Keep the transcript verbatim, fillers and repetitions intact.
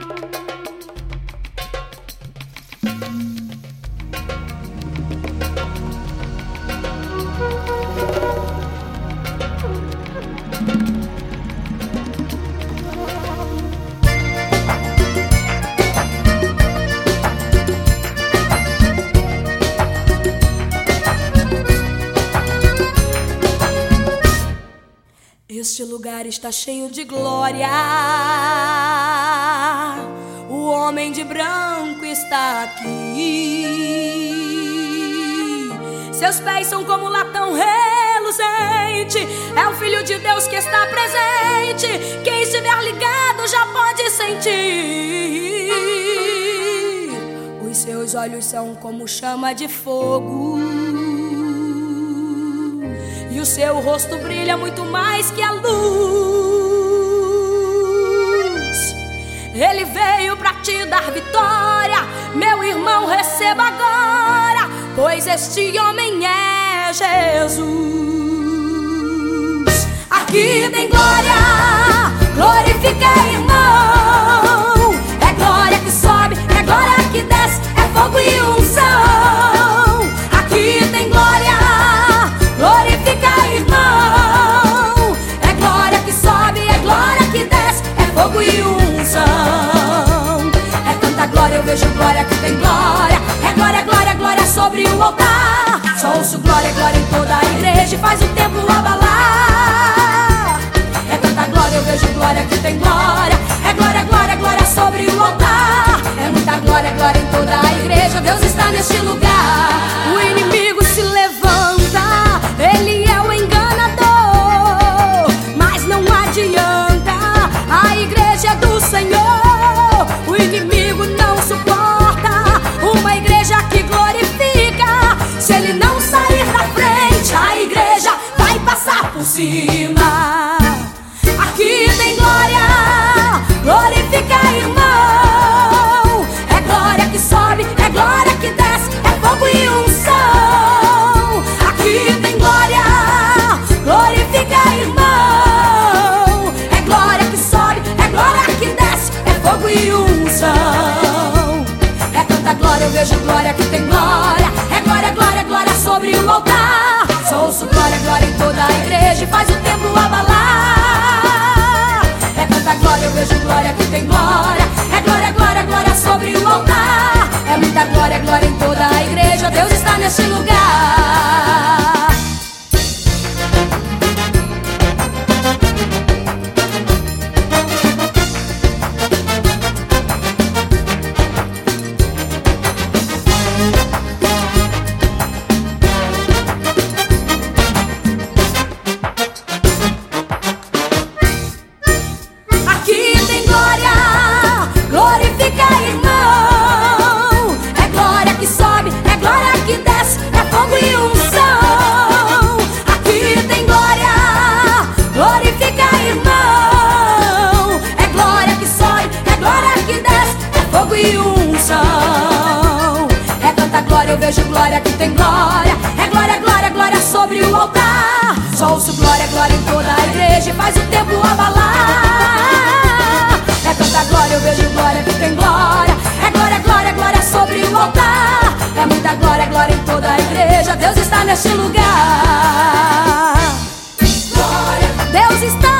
Este lugar está cheio de glória. O homem de branco está aqui. Seus pés são como latão reluzente. É o Filho de Deus que está presente. Quem estiver ligado já pode sentir. Os seus olhos são como chama de fogo. E o seu rosto brilha muito mais que a luz. Ele veio pra te dar vitória. Meu irmão, receba agora, pois este homem é Jesus. Aqui tem glória, glorifica, irmão. É glória que sobe, é glória que desce, é fogo e unção. Aqui tem glória, glorifica, irmão. É glória que sobe, é glória que desce, é fogo e unção. É tanta glória, eu vejo glória que tem glória. É glória, glória, glória sobre o altar. Só ouço glória, glória em toda a igreja e faz o templo abalar. É tanta glória, eu vejo glória que tem glória. É glória, glória, glória sobre o altar. É muita glória, glória em toda a igreja. Deus está neste lugar. O inimigo se levanta, ele é o enganador, mas não adianta, a igreja é do Senhor. O inimigo não suporta uma igreja que glorifica. Se ele não sair da frente, a igreja vai passar por cima. Aqui tem glória, glorifica, irmão. É glória que sobe, é glória que desce, é fogo e unção. Aqui tem glória, glorifica, irmão. É glória que sobe, é glória que desce, é fogo e unção. É tanta glória, eu vejo glória que tem glória. É glória, glória, glória sobre o altar. Só ouço glória, glória em toda a igreja e faz o templo abalar. É tanta glória, eu vejo glória que tem glória. É glória, glória, glória sobre o altar. É muita glória, glória em toda a igreja. Deus está neste lugar. Eu vejo glória que tem glória. É glória, glória, glória sobre o altar. Só ouço glória, glória em toda a igreja e faz o templo abalar. É tanta glória, eu vejo glória que tem glória. É glória, glória, glória sobre o altar. É muita glória, glória em toda a igreja. Deus está neste lugar. Glória. Deus está